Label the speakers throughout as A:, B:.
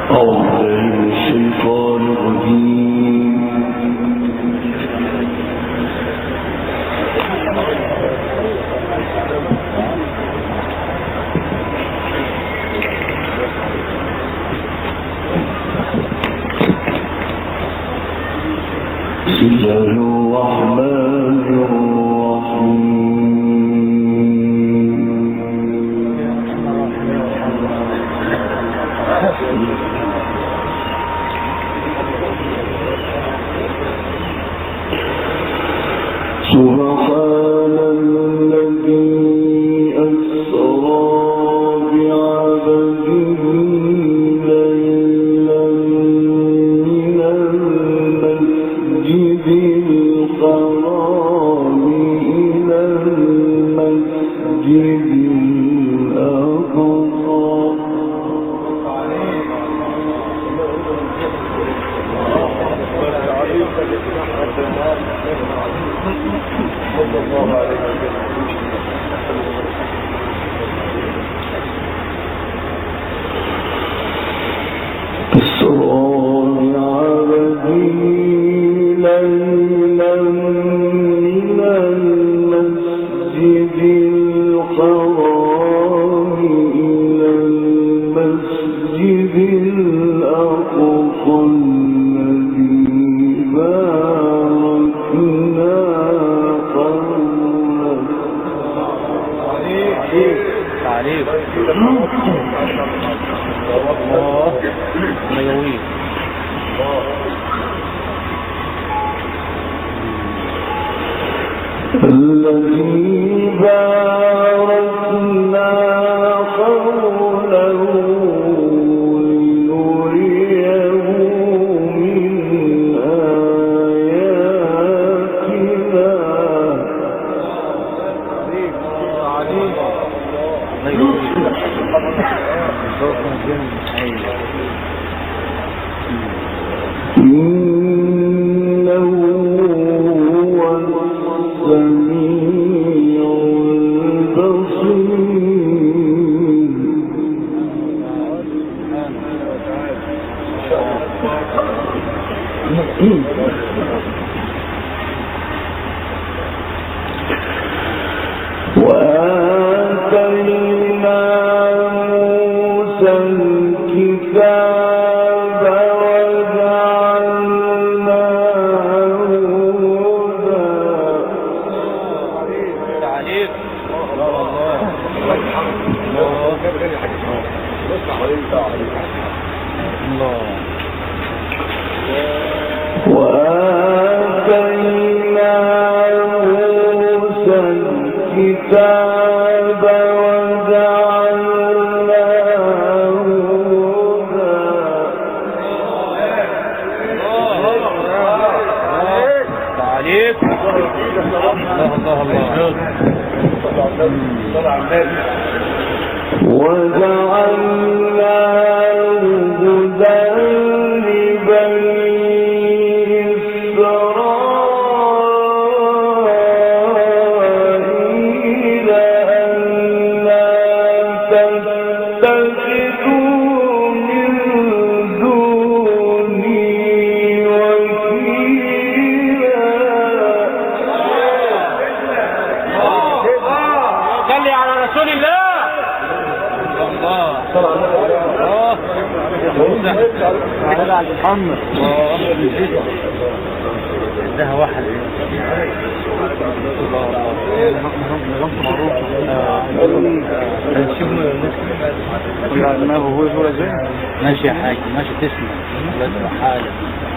A: ماشي يا حاج ماشي تسمع لازم حالك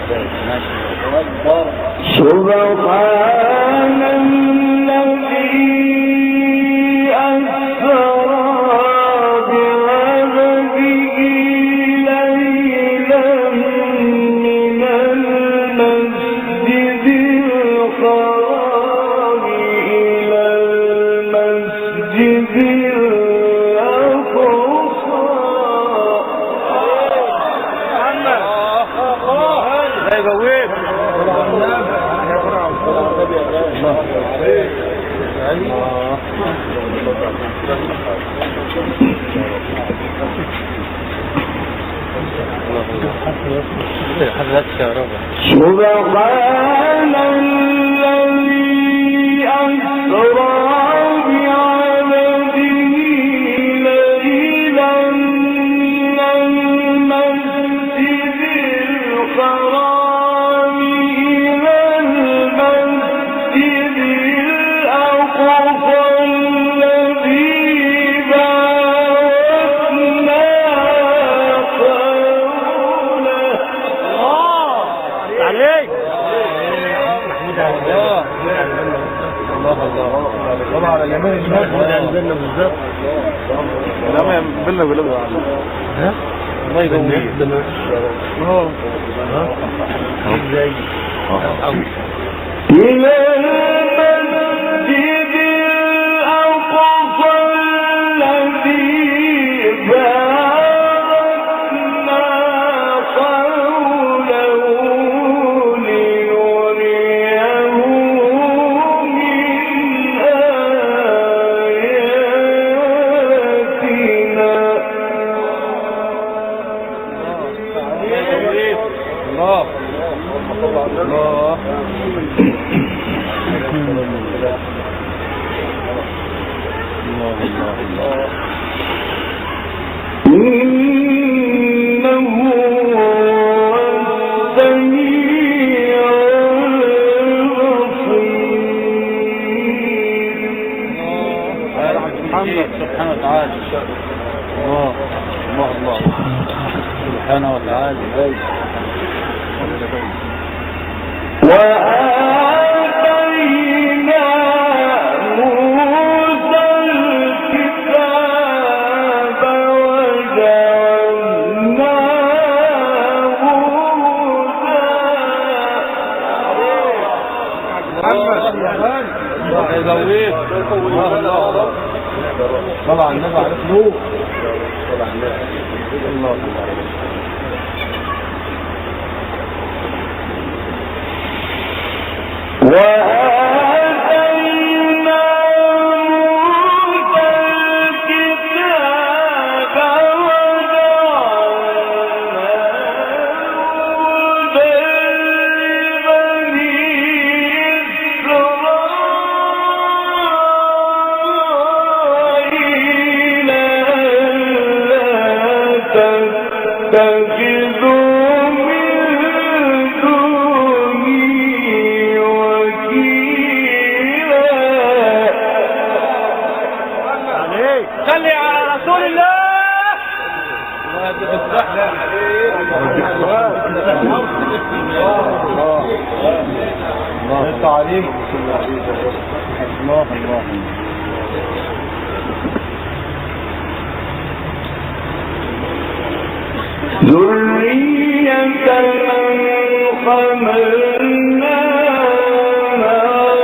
A: ماشي
B: سبحان الذي أسرى بعبده ليلا من المسجد الحرام إلى المسجد
A: حضرتك كهرباء.
B: سبحان الذي أسرى بعبده ليلا من المسجد الحرام إلى المسجد الأقصى الذي باركنا حوله.
A: عليك الله طبعا على اليمين الشمال عندنا بالذات. لا ما بالله بالله ها الله يقويك. ازاي
B: إلى المسجد الأقصى الذي باركنا حوله لنريه من آياتنا.
A: الله الله
B: إنه هو السميع البصير.
A: محمد سبحانه وتعالى. الله الله الله سبحانه وتعالى.
B: وآتينا موسى الكتاب وجعلناه
A: هدى. الله الله طلع النبي عليه نور. طلع النبي الله الله.
B: وآتينا موسى الكتاب وجعلناه هدى لبني إسرائيل ألا تتخذوا من دوني وكيلا.
A: صلي على رسول الله. الله عليك. الله الله
B: ذرية من حملنا مع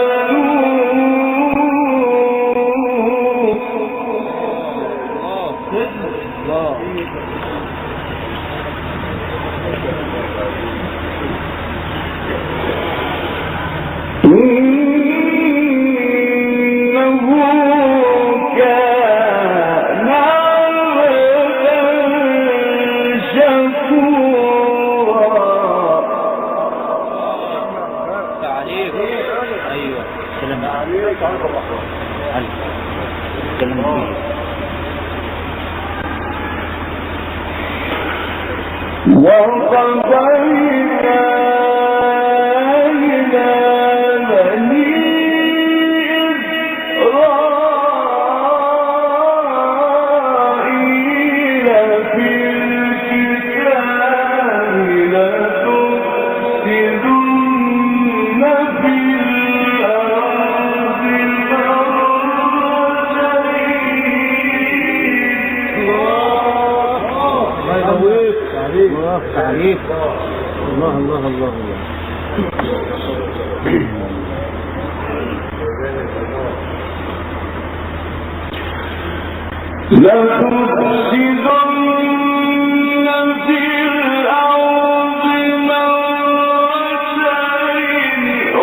B: نوح. إنه كان عبدا شكورا.
A: تعريف. ايوه سلام عليك. سلام عليك.
B: وقضينا إلى بني إسرائيل في الكتاب لتفسدن في الأرض مرتين.
A: تعريف. الله الله الله الله.
B: لتفسدن في الأرض مرتين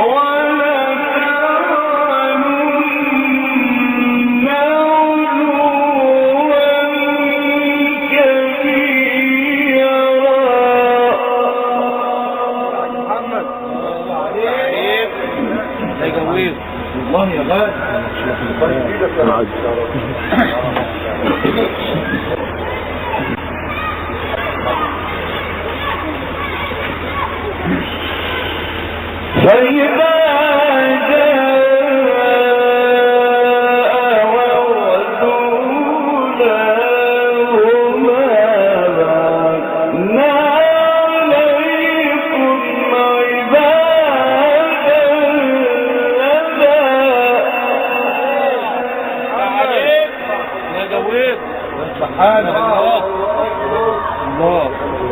B: ولتعلن علوا كبيرا.
A: الله يا غالي.
B: فإذا
A: سبحان الله. الله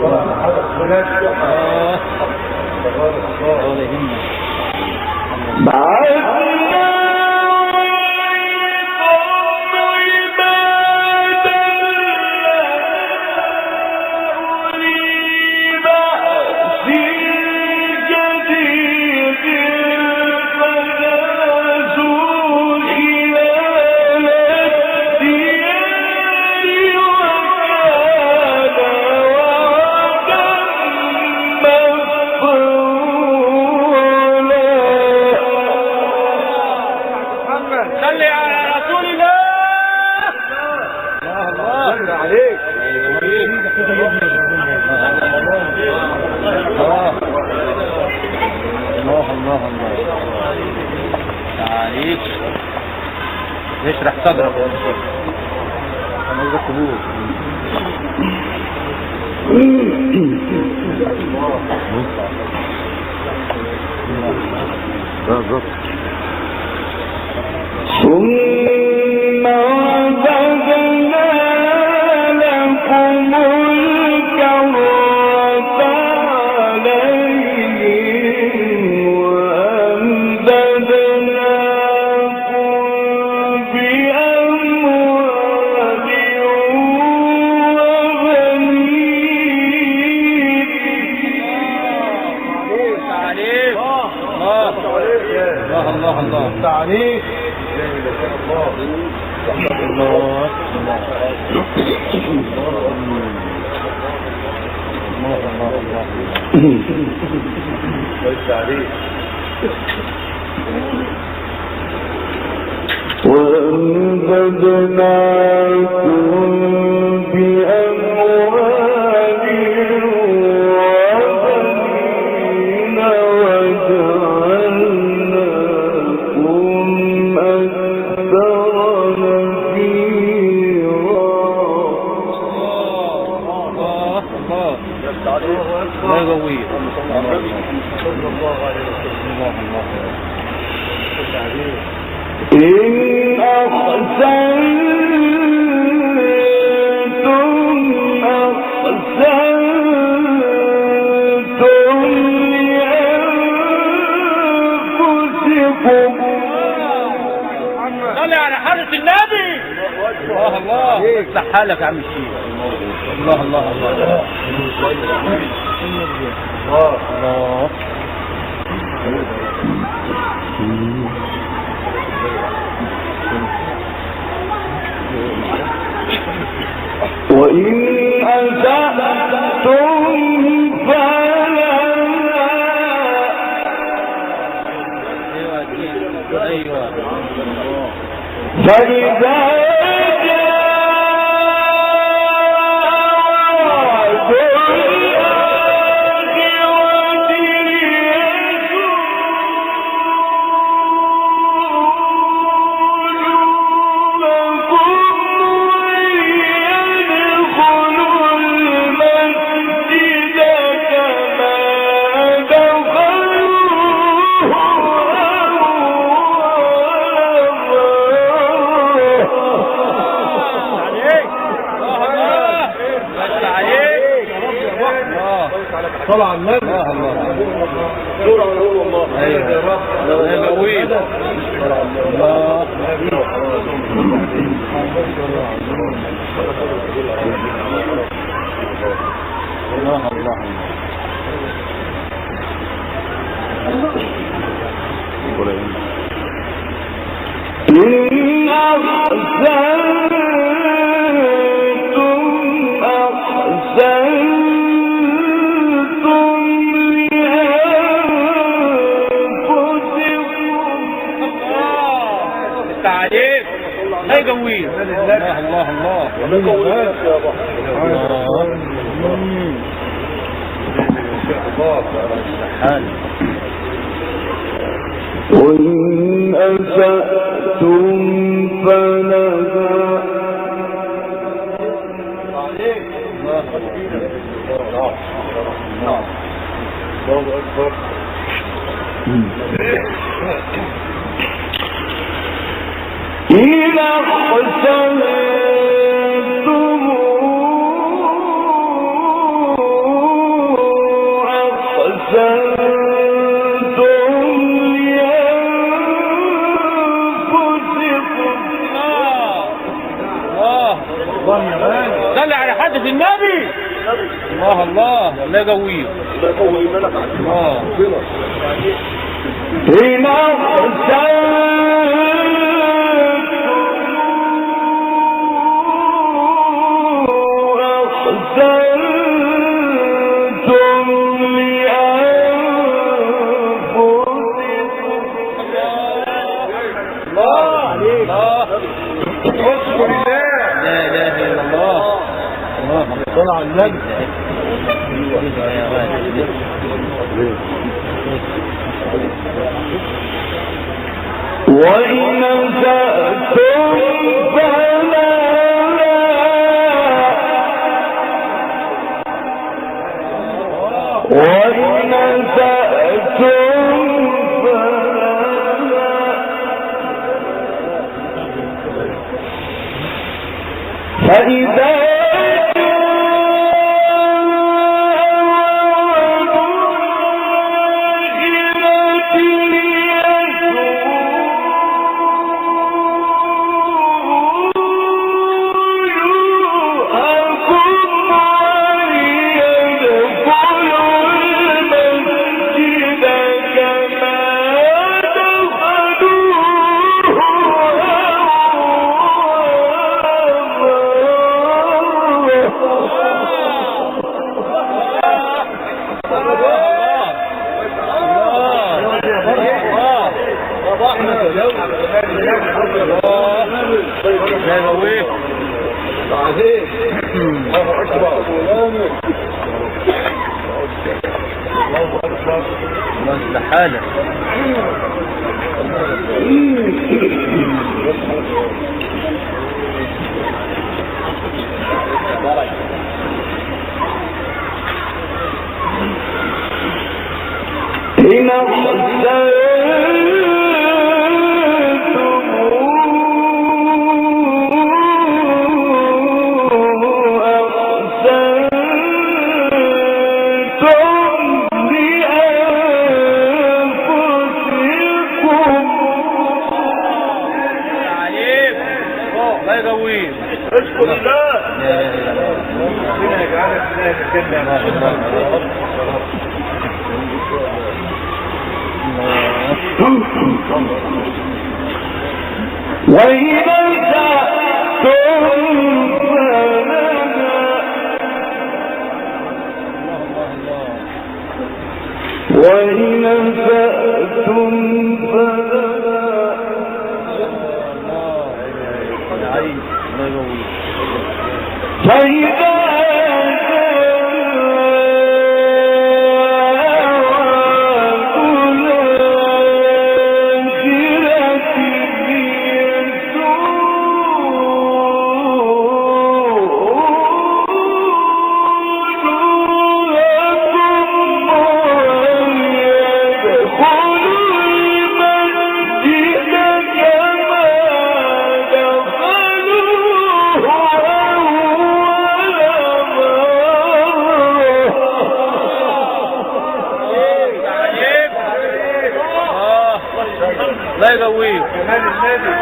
A: يشرح صدرك. انا عايز اكتبوه.
B: ثم عبدنا لكم الكرة عليهم وأمددناكم بأموال
A: الله الله تعليق.
B: وأمددناكم بأموال وبنين وجعلناكم أكثر
A: لا يغويه.
B: إن أحسنتم لأنفسكم.
A: صلي على حضرة النبي. الله الله يصلح حالك يا عم الشيخ. الله الله الله الله.
B: وإن أسأتم فإذا
A: صلى على النبي. الله الله. سورة الله. ايوه يا رب. يا جويد. الله. الله الله.
B: إن أحسنتم أحسنتم لأنفسكم
A: لا يقويه. الله الله الله.
B: وإن أسأتم فلها إذا أحسنتم
A: صلي على حدث النبي. الله الله. لا قوي. الله.
B: هنا
A: طلع النبي.
B: وإن أسأتم فلا وإن أسأتم فإذا
A: حالة
B: اشكر الله.
A: ربنا يجعلك في الجنة.
B: وإذا سأتم فلها وإذا سأتم فلها فإذا
A: لا يقويه كمان النبي.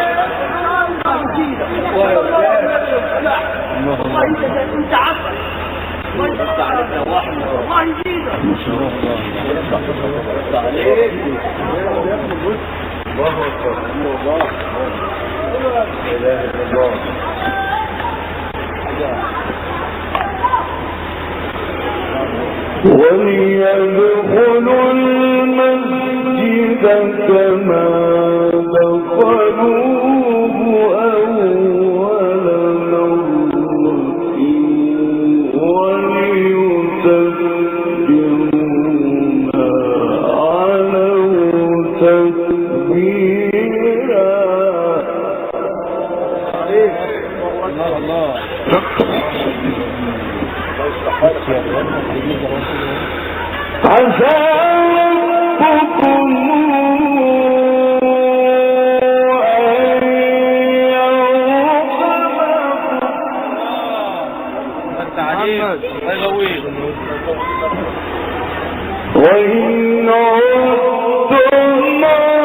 C: والله انت عسل. والله يزيدك.
A: ما شاء الله.
B: الله أكبر. الله لا إله إلا الله. وليدخلوا المسجد كما دخلوه أول عسى ربكم وإن عدتم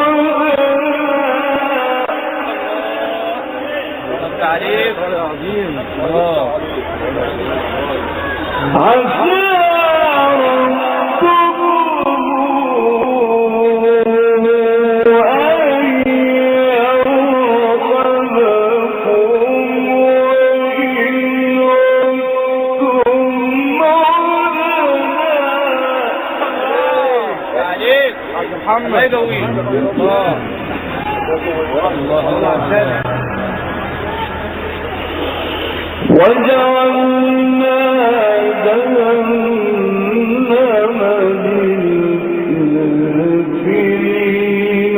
A: التعريف عظيم.
B: عسى
A: محمد الله الله
B: وجعلنا جهنم للكافرين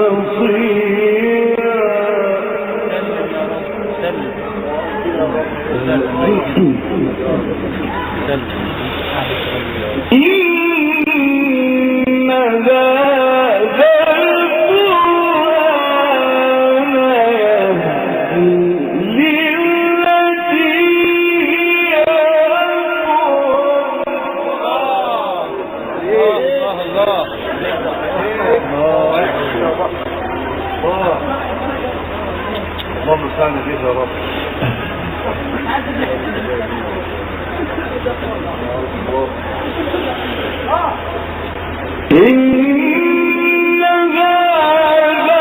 B: حصيرا إن هذا القرآن يهدي للتي هي أقوم.
A: اللهم صل فيك يا رب.
B: إن هذا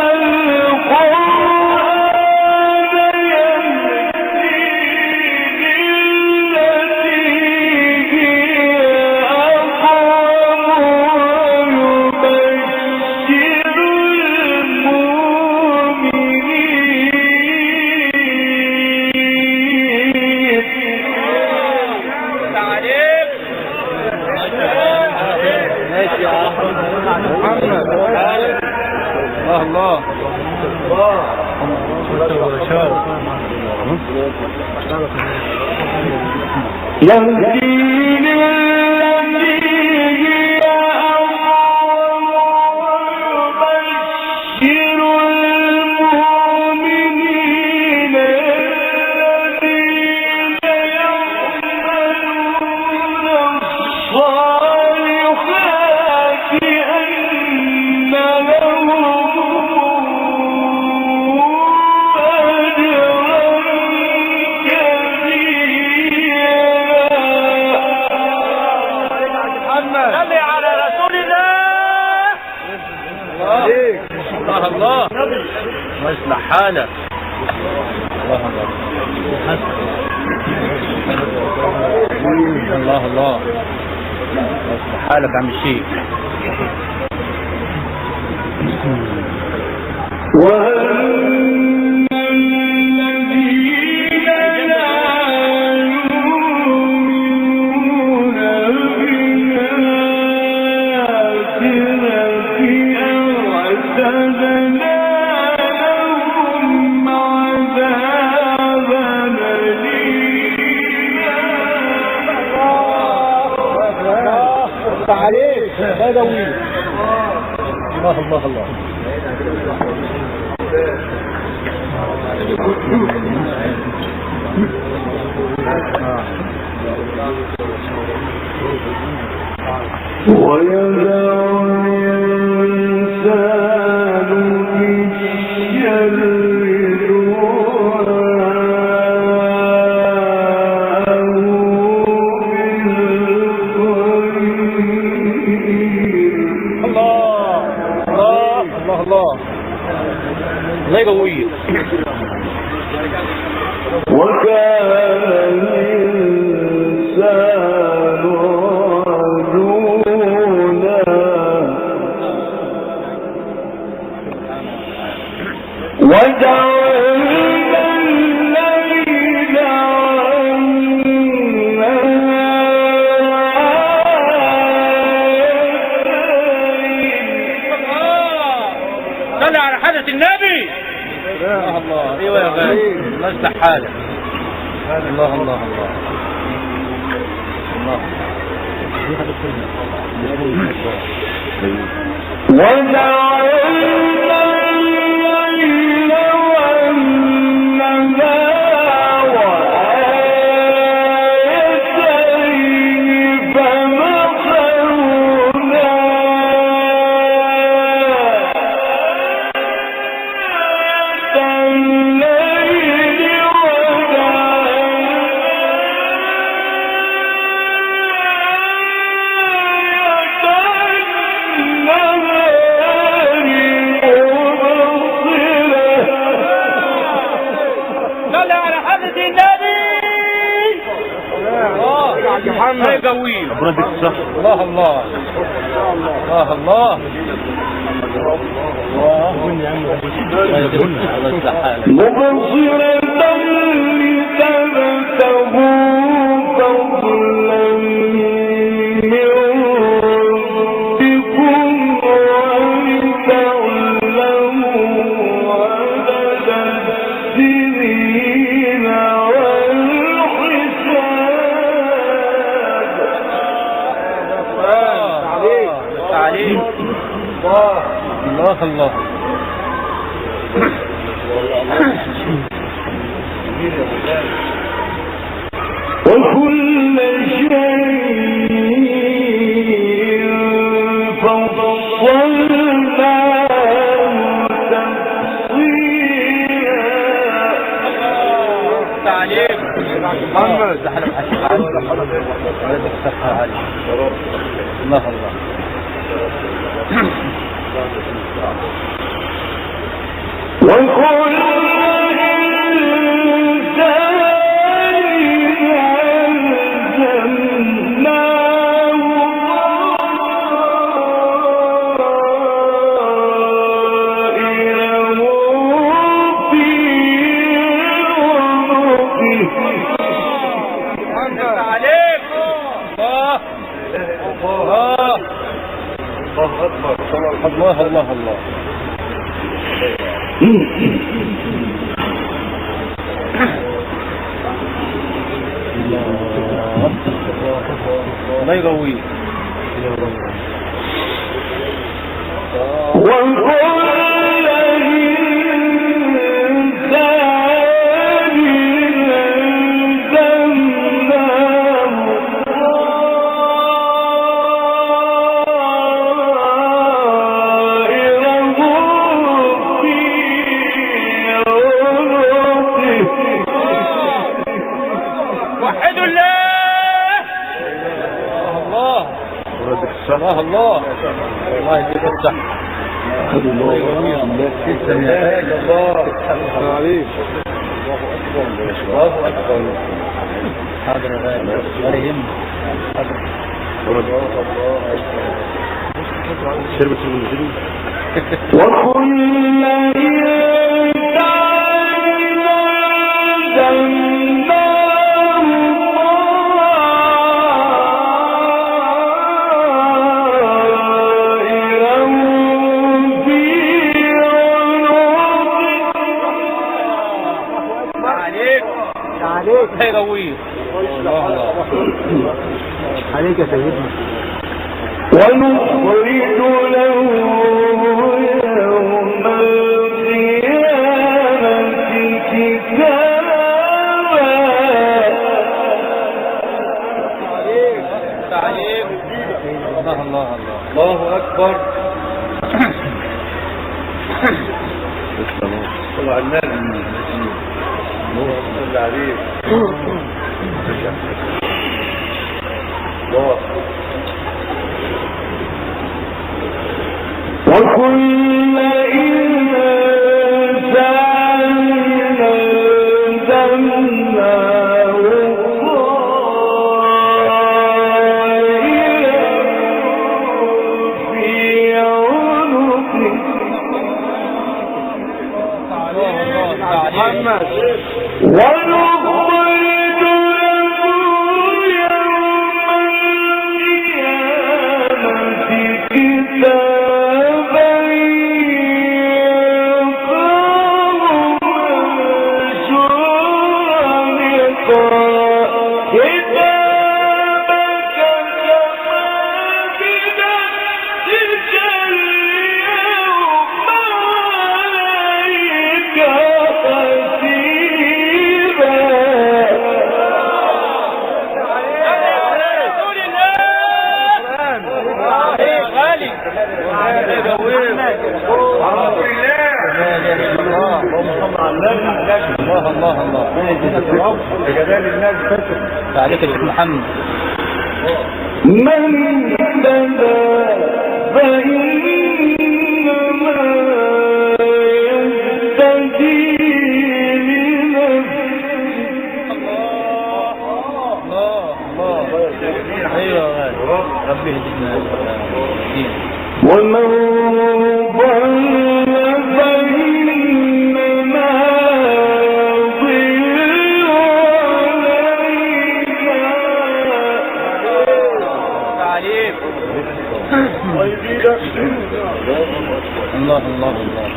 B: القرآن يهدي للتي هي أقوم ويبشر المؤمنين.
A: تعريف ماشي يا محمد. الله
B: يهدي للتي هي أقوم ويبشر المؤمنين الذين يعملون الصالحات أن لهم
A: صلي على رسول الله. الله ما يصلح حالك. الله يصلح حالك عم الشيخ.
B: عليك بدوي.
A: الله
B: ويدع الإنسان بالشر
A: الله يقويك.
B: وكان الإنسان عجولا وجعلنا الليل والنهار
A: صلي على حضرة النبي. الله ايوه يا غالي. الله يصلح حالك. الله الله الله الله الله
B: مبصرة لتبتغوا فضلا من ربكم ولتعلموا عدد السنين
A: والحساب. الله الله
B: وكل شيء فصلناه تفصيلا.
A: تعليم محمد الله الله
B: وكل إنسان ألزمناه طائره في عنقه.
A: عليك الله الله الله أكبر الله الله الله الله يقويك.
B: وكل إنسان ألزمناه طائره في عنقه.
A: وحدوا الله الله الله الله الله يجزيك الصحة. الله تسلم يا حاج الله عليك. الله أكبر. حاضر يا غالي ولا يهمك.
B: شربت المنزل. وكل إنسان ألزمناه طائره في عنقه.
A: عليك عليك هي قوية. الله الله عليك يا سيدنا.
B: ونخرج له يوم القيامة كتابا.
A: تعليم الله الله الله الله أكبر.
B: طبعا النبي صلى عليه. وكل إنسان ألزمناه طائره في عنقه.
A: محمد
B: ونخرج له يوم القيامة كتابا يلقاه منشورا. اقرأ كتابك كفى
A: غالي. الله الله الله.
B: جلال الناس
A: عليك يا شيخ محمد.
B: من اهتدى فإنما يهتدي
A: ايوه ربي يهدينا
B: ومن ضل فإنما يضل عليك.
A: الله الله الله.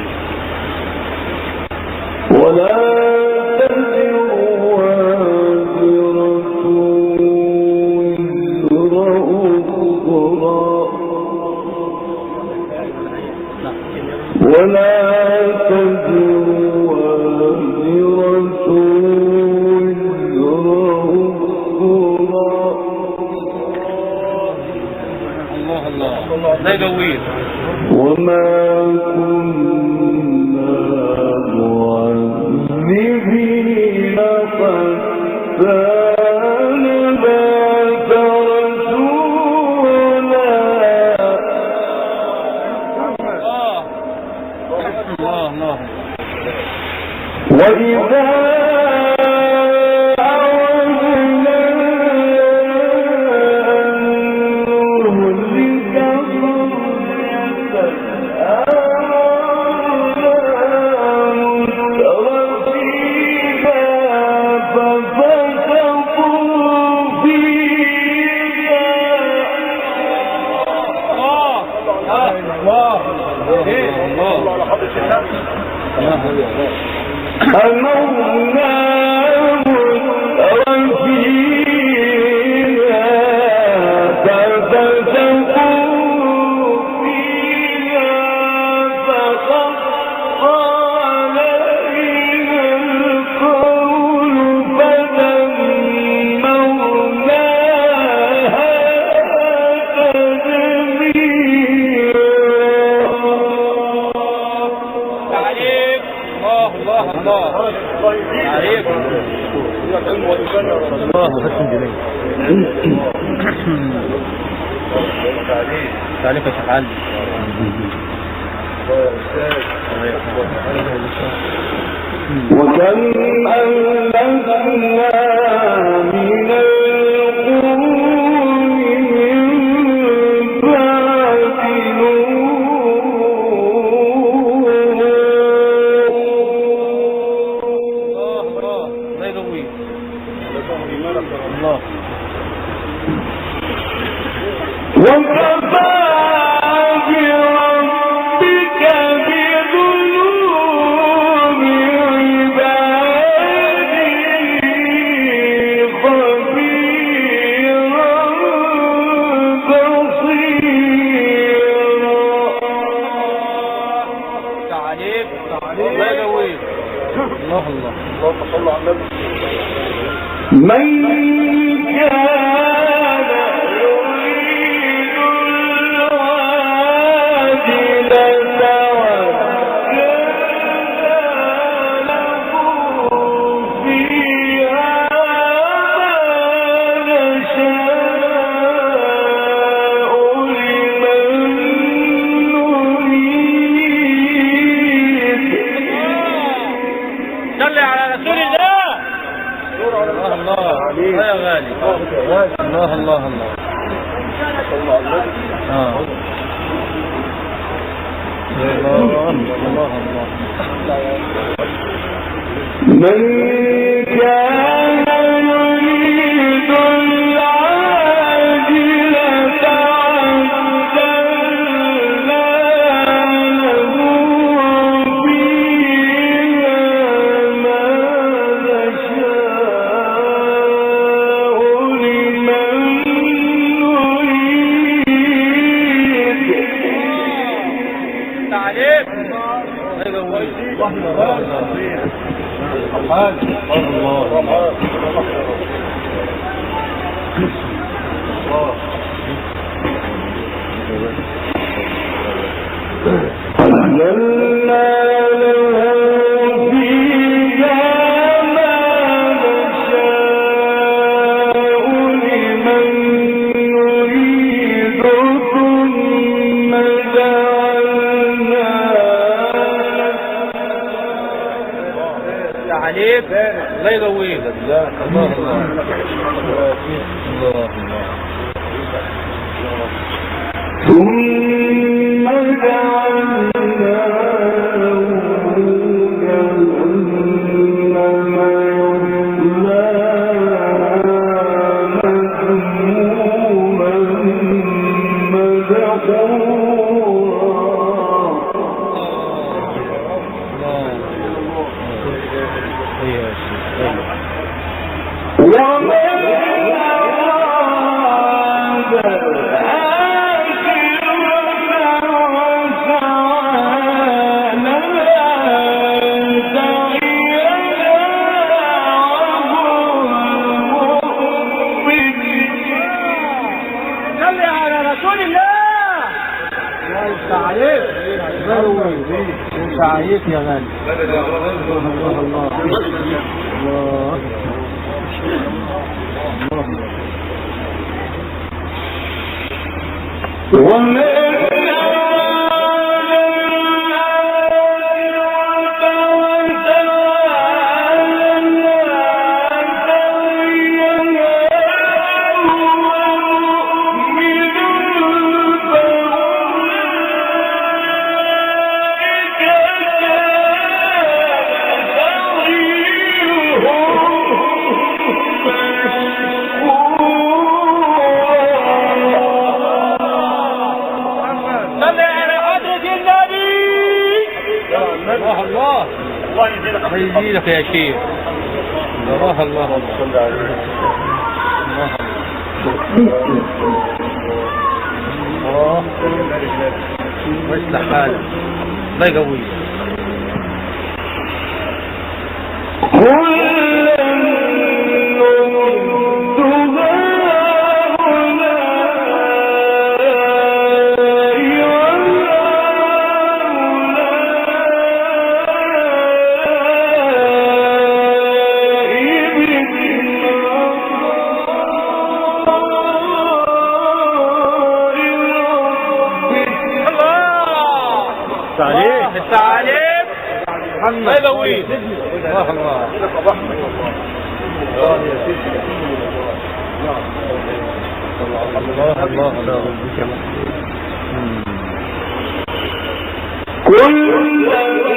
B: ولا تزر وازرة وزر أخرى ولا تزر وازرة وزر أخرى.
A: الله الله زي جويل.
B: وما كنا معذبين حتى نبعث رسولا.
A: الله الله.
B: وإذا أردنا أن نهلك أمرنا وفيها ففسقوا فيها فحق عليها القول فدمرناها تدميرا.
A: الله الله عليكم. الله حسن جميل. تعليق يا شيخ علي.
B: وكم أهلكنا من القرون من بعد
A: الله.
B: وكفى بربك بذنوب عباده خبيرا بصيرا.
A: تعليق الله جويل. الله الله.
B: اللهم صل على النبي. من كان يريد العاجلة وكان له فيها ما نشاء لمن نريد.
A: صل على رسول الله. الله الله يا غالي. الله الله الله. الله الله.
B: من كان يريد العاجلة عجلنا له فيها ما نشاء لمن نريد.
A: تعليق الله. عليك الله يقويك. الله
B: ثم جعلنا
A: عليك يا غالي. الله الله يجيلك يا شيخ. الله الله الله ويصلح حالك الله يقويك. التعليم الله يقويك. الله الله الله الله الله كل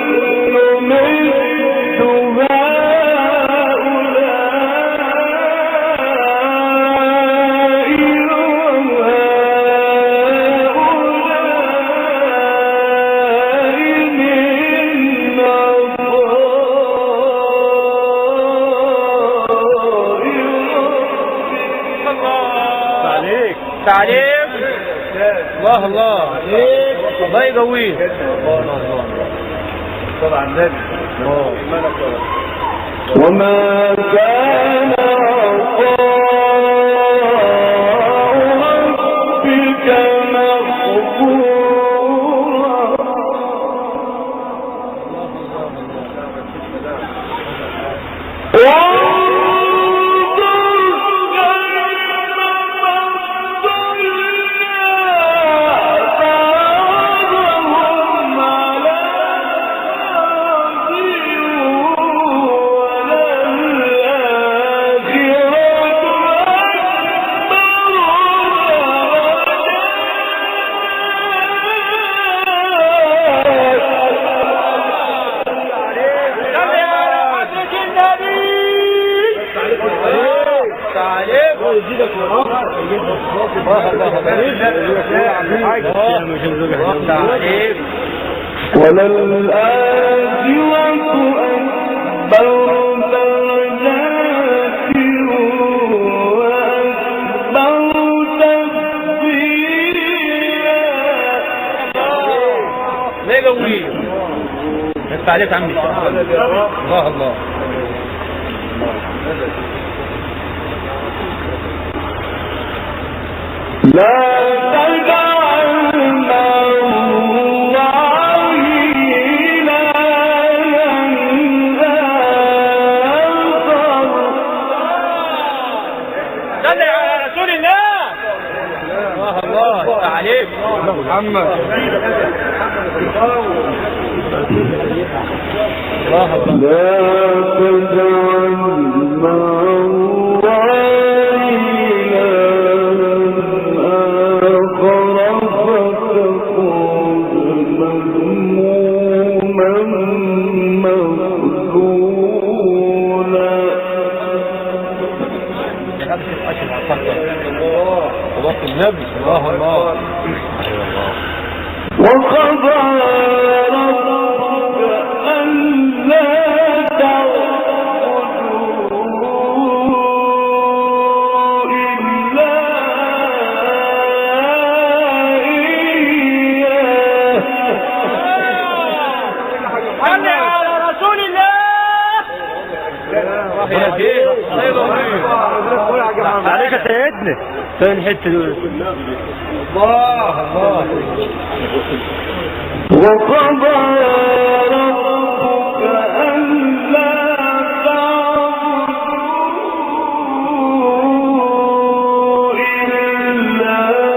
A: تعليم الله الله الله يقويك. طبعا وما كان ربك مغفورا. عليك عمي الله الله لا تجعل الله عليك محمد
B: لا تجعل مع الله إلها آخر فتكون مذموما مخذولا.
A: وقت النبي الله الله
B: وقضى ربك ألا تعبدوا إلا إياه.
C: صل على رسول الله.
A: عليك يا سيدنا فين الحته دول الله الله
B: وقضى ربك ألا تعبدوا إلا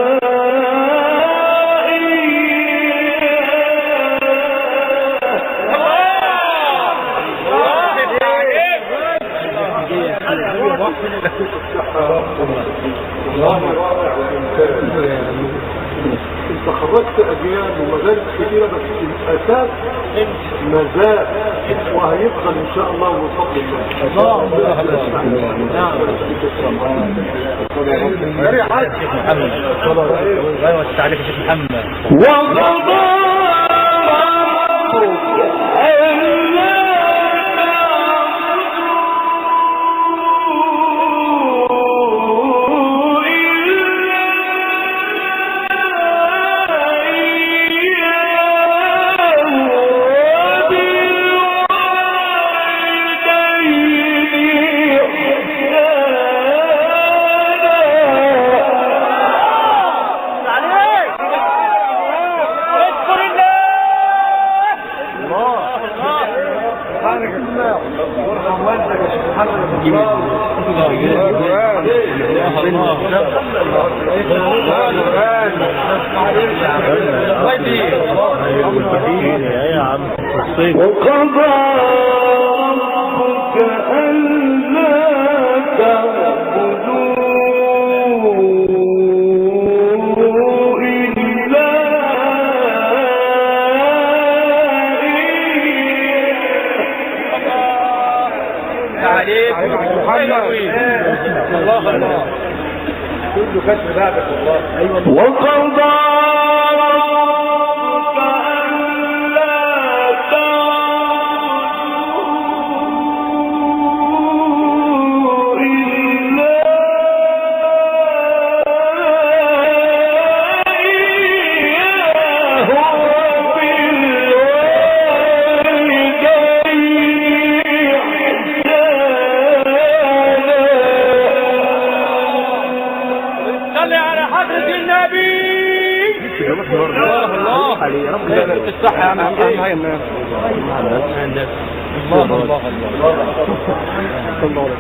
D: انت خرجت اجيال ومدارس كثيره بس الاساس مازال وهيبقى ان شاء الله بفضل الله.
A: عليك يا شيخ محمد
B: وقضى ربك ألا وقضى ربك ألا تعبدوا إلا
A: عليك الله الله كله كسر بعدك والله ايوه
B: وقضى ربك ألا تعبدوا إلا إياه
C: صل على حضرة النبي.
A: الله الله الصح يا عم الله الله الله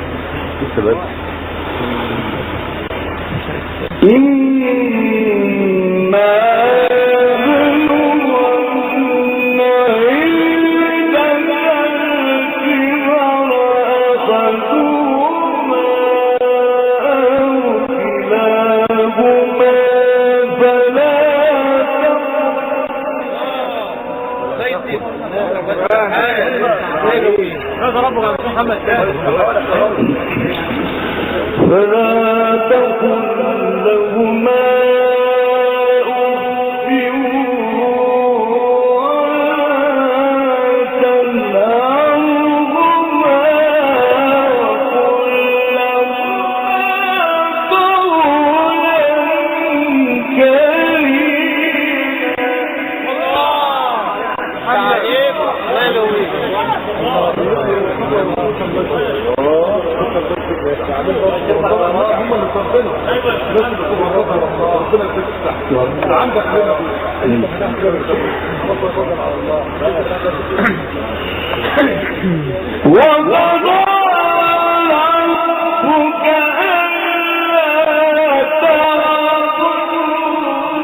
B: إما يبلغن عندك الكبر أحدهما أو كلاهما فلا
A: هذا ربك يا محمد
B: فلا تقل لهما أف ولا تنهرهما وقل لهما قولا
D: عندك
B: وقضى ربك ألا تعبدوا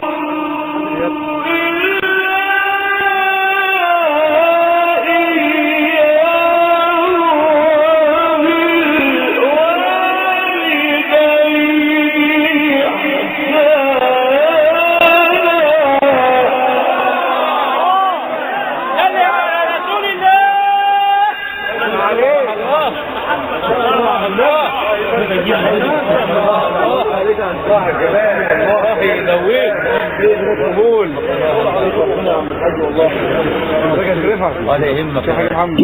A: قبول.
B: ولا يهمك
A: يا حاج محمد.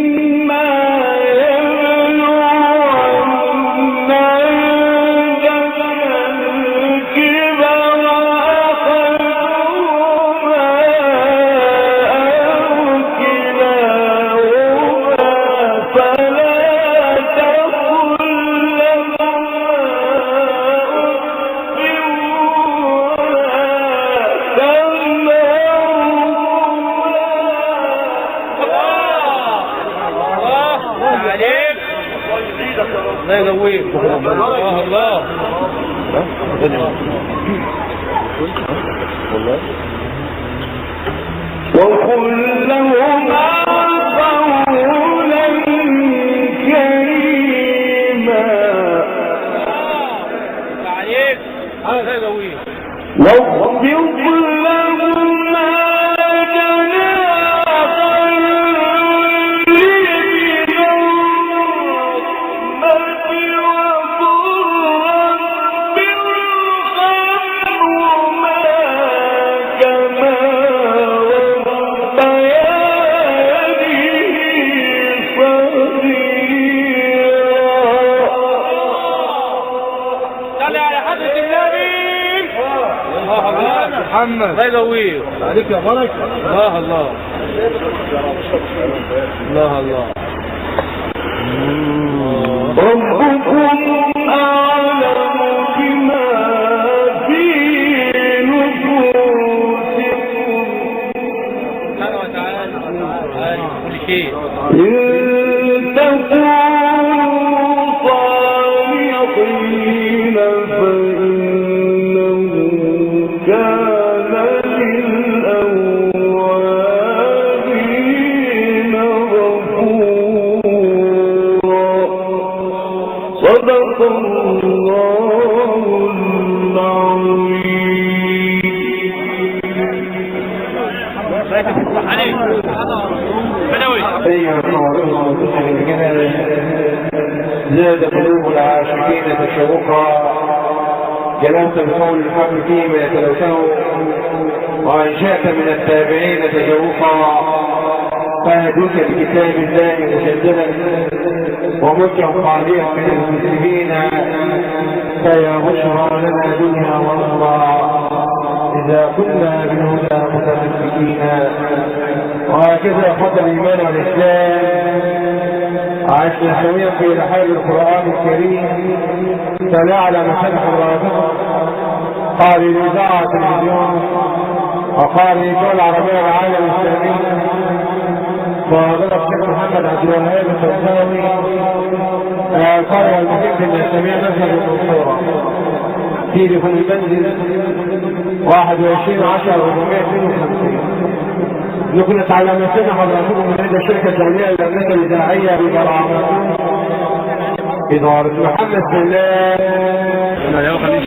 B: لا يقويك.
A: الله الله. والله.
C: وقل لهم قولا كريما.
B: عليك. لا يقويك.
C: واخفض لهم
A: محمد.
B: لا يقويك.
A: عليك يا بركة.
B: الله الله. الله الله.
C: ربكم أعلم بما في نفوسكم.
B: سبحانه وتعالى عالم كل شيء.
C: إن تكونوا صالحين فإنه كان للأوابين غفورا. صدق الله
E: زاد قلوب العاشقين تشوقا، جلست بقول الحق فيما يتلوثه، وأنشأت من التابعين تجوقا، فهدوك بكتاب الله مسجلا وملكا خاليا من المسلمين، فيا بشرى لنا دنيا واخرى إذا كنا بالهدى متمسكين. وهكذا أخذ الإيمان والإسلام عشنا سويا في رحال القرآن الكريم، فليعلم خلق الرافضة قال لإذاعة التلفزيون وقال للدول العربية والعالم الإسلامي، وضرب الشيخ محمد عبد الوهاب الفوزاوي القرية المحيط الإسلامية نزل المنصورة تليفون المنزل 21/10/452. نكنت على مسنا حضراتكم من عند الشركة الدولية للأمريكا الإذاعية ببرامج إدارة محمد بن الله.